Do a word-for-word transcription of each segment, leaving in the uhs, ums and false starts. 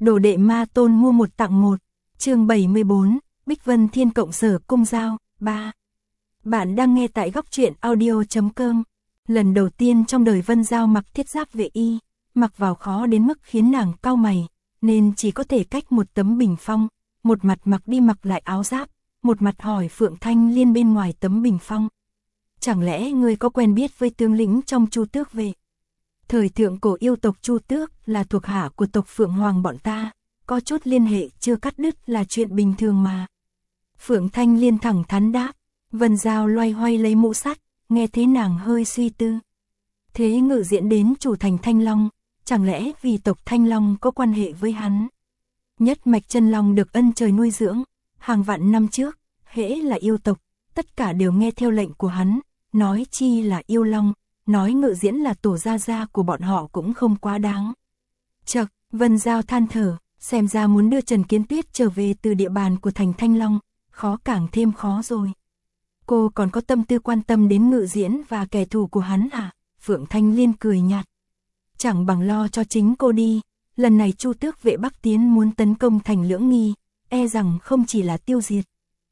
Đồ đệ ma tôn mua một tặng một. Chương bảy mươi bốn, Bích Vân Thiên cộng sở cung giao, ba. Bạn đang nghe tại góc truyện audio chấm com. Lần đầu tiên trong đời Vân Giao mặc thiết giáp vệ y, mặc vào khó đến mức khiến nàng cau mày, nên chỉ có thể cách một tấm bình phong, một mặt mặc đi mặc lại áo giáp, một mặt hỏi Phượng Thanh Liên bên ngoài tấm bình phong. Chẳng lẽ ngươi có quen biết với tướng lĩnh trong Chu Tước vệ? Thời thượng cổ yêu tộc Chu Tước là thuộc hạ của tộc Phượng Hoàng bọn ta, có chút liên hệ chưa cắt đứt là chuyện bình thường mà. Phượng Thanh Liên thẳng thắn đáp. Vân Giao loay hoay lấy mũ sắt, nghe thế nàng hơi suy tư. Thế Ngự Diễn đến chủ thành Thanh Long, chẳng lẽ vì tộc Thanh Long có quan hệ với hắn? Nhất mạch chân long được ân trời nuôi dưỡng, hàng vạn năm trước, hễ là yêu tộc, tất cả đều nghe theo lệnh của hắn, nói chi là yêu long, nói Ngự Diễn là tổ gia gia của bọn họ cũng không quá đáng. Chậc, Vân Giao than thở, xem ra muốn đưa Trần Kiến Tuyết trở về từ địa bàn của thành Thanh Long, khó càng thêm khó rồi. Cô còn có tâm tư quan tâm đến Ngự Diễn và kẻ thù của hắn à? Phượng Thanh Liên cười nhạt. Chẳng bằng lo cho chính cô đi, lần này Chu Tước vệ Bắc tiến muốn tấn công thành Lưỡng Nghi, e rằng không chỉ là tiêu diệt.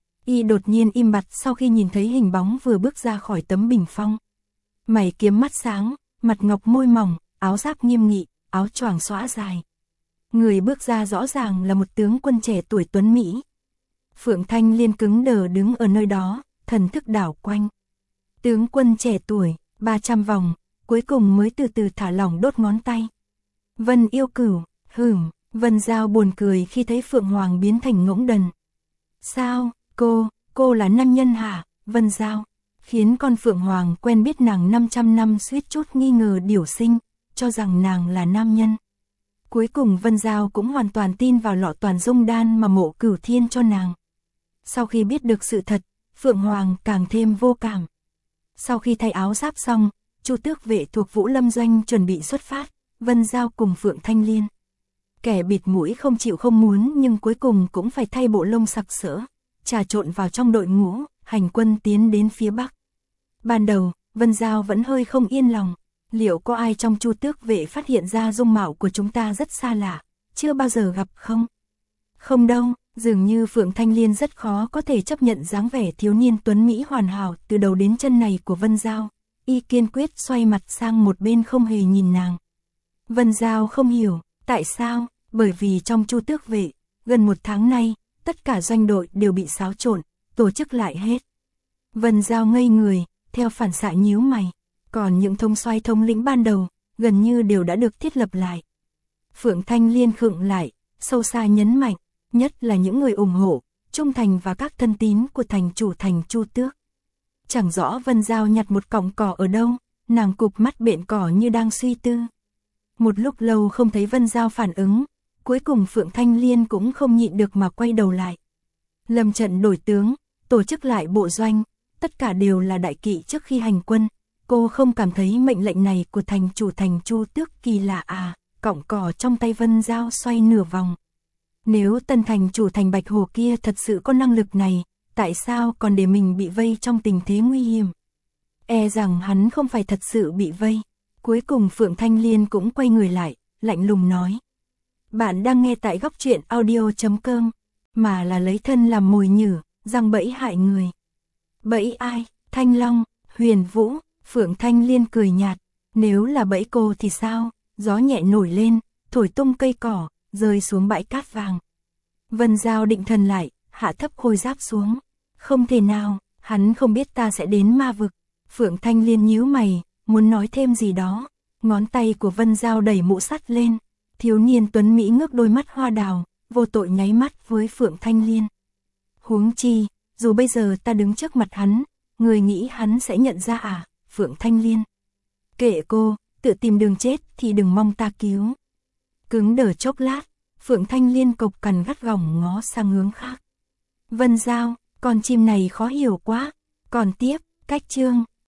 Y đột nhiên im bặt sau khi nhìn thấy hình bóng vừa bước ra khỏi tấm bình phong. Mày kiếm mắt sáng, mặt ngọc môi mỏng, áo giáp nghiêm nghị, áo choàng xõa dài. Người bước ra rõ ràng là một tướng quân trẻ tuổi tuấn Mỹ. Phượng Thanh Liên cứng đờ đứng ở nơi đó, thần thức đảo quanh. Tướng quân trẻ tuổi, ba trăm vòng, cuối cùng mới từ từ thả lỏng đốt ngón tay. Vân Yêu Cửu, hửm, Vân Giao buồn cười khi thấy Phượng Hoàng biến thành ngỗng đần. Sao, cô, cô là nam nhân hả? Vân Giao, khiến con Phượng Hoàng quen biết nàng năm trăm năm suýt chút nghi ngờ điều sinh, cho rằng nàng là nam nhân. Cuối cùng Vân Giao cũng hoàn toàn tin vào lọ toàn dung đan mà Mộ Cửu Thiên cho nàng. Sau khi biết được sự thật, Phượng Hoàng càng thêm vô cảm. Sau khi thay áo giáp xong, Chu Tước vệ thuộc Vũ Lâm Doanh chuẩn bị xuất phát, Vân Giao cùng Phượng Thanh Liên. Kẻ bịt mũi không chịu không muốn nhưng cuối cùng cũng phải thay bộ lông sặc sỡ, trà trộn vào trong đội ngũ, hành quân tiến đến phía Bắc. Ban đầu, Vân Giao vẫn hơi không yên lòng, liệu có ai trong Chu Tước vệ phát hiện ra dung mạo của chúng ta rất xa lạ, chưa bao giờ gặp không? Không đâu. Dường như Phượng Thanh Liên rất khó có thể chấp nhận dáng vẻ thiếu niên tuấn Mỹ hoàn hảo từ đầu đến chân này của Vân Giao. Y kiên quyết xoay mặt sang một bên không hề nhìn nàng. Vân Giao không hiểu, tại sao? Bởi vì trong Chu Tước vệ, gần một tháng nay, tất cả doanh đội đều bị xáo trộn, tổ chức lại hết. Vân Giao ngây người, theo phản xạ nhíu mày. Còn những thông soái thống lĩnh ban đầu, gần như đều đã được thiết lập lại. Phượng Thanh Liên khựng lại, sâu xa nhấn mạnh. Nhất là những người ủng hộ, trung thành và các thân tín của thành chủ thành Chu Tước. Chẳng rõ Vân Giao nhặt một cọng cỏ ở đâu, nàng cụp mắt bện cỏ như đang suy tư. Một lúc lâu không thấy Vân Giao phản ứng, cuối cùng Phượng Thanh Liên cũng không nhịn được mà quay đầu lại. Lâm trận đổi tướng, tổ chức lại bộ doanh, tất cả đều là đại kỵ trước khi hành quân. Cô không cảm thấy mệnh lệnh này của thành chủ thành Chu Tước kỳ lạ à? Cọng cỏ trong tay Vân Giao xoay nửa vòng. Nếu tân thành chủ thành Bạch Hồ kia thật sự có năng lực này, tại sao còn để mình bị vây trong tình thế nguy hiểm? E rằng hắn không phải thật sự bị vây. Cuối cùng Phượng Thanh Liên cũng quay người lại, lạnh lùng nói. Bạn đang nghe tại góc truyện audio chấm com, mà là lấy thân làm mồi nhử, giăng bẫy hại người. Bẫy ai? Thanh Long, Huyền Vũ, Phượng Thanh Liên cười nhạt. Nếu là bẫy cô thì sao? Gió nhẹ nổi lên, thổi tung cây cỏ, rơi xuống bãi cát vàng. Vân Giao định thần lại, hạ thấp khôi giáp xuống. Không thể nào, hắn không biết ta sẽ đến ma vực. Phượng Thanh Liên nhíu mày, muốn nói thêm gì đó. Ngón tay của Vân Giao đẩy mũ sắt lên. Thiếu niên tuấn Mỹ ngước đôi mắt hoa đào, vô tội nháy mắt với Phượng Thanh Liên. Huống chi, dù bây giờ ta đứng trước mặt hắn, người nghĩ hắn sẽ nhận ra à? Phượng Thanh Liên. Kệ cô, tự tìm đường chết thì đừng mong ta cứu. Cứng đờ chốc lát, Phượng Thanh Liên cộc cằn gắt gỏng ngó sang hướng khác. Vân Giao, con chim này khó hiểu quá. Còn tiếp, cách chương,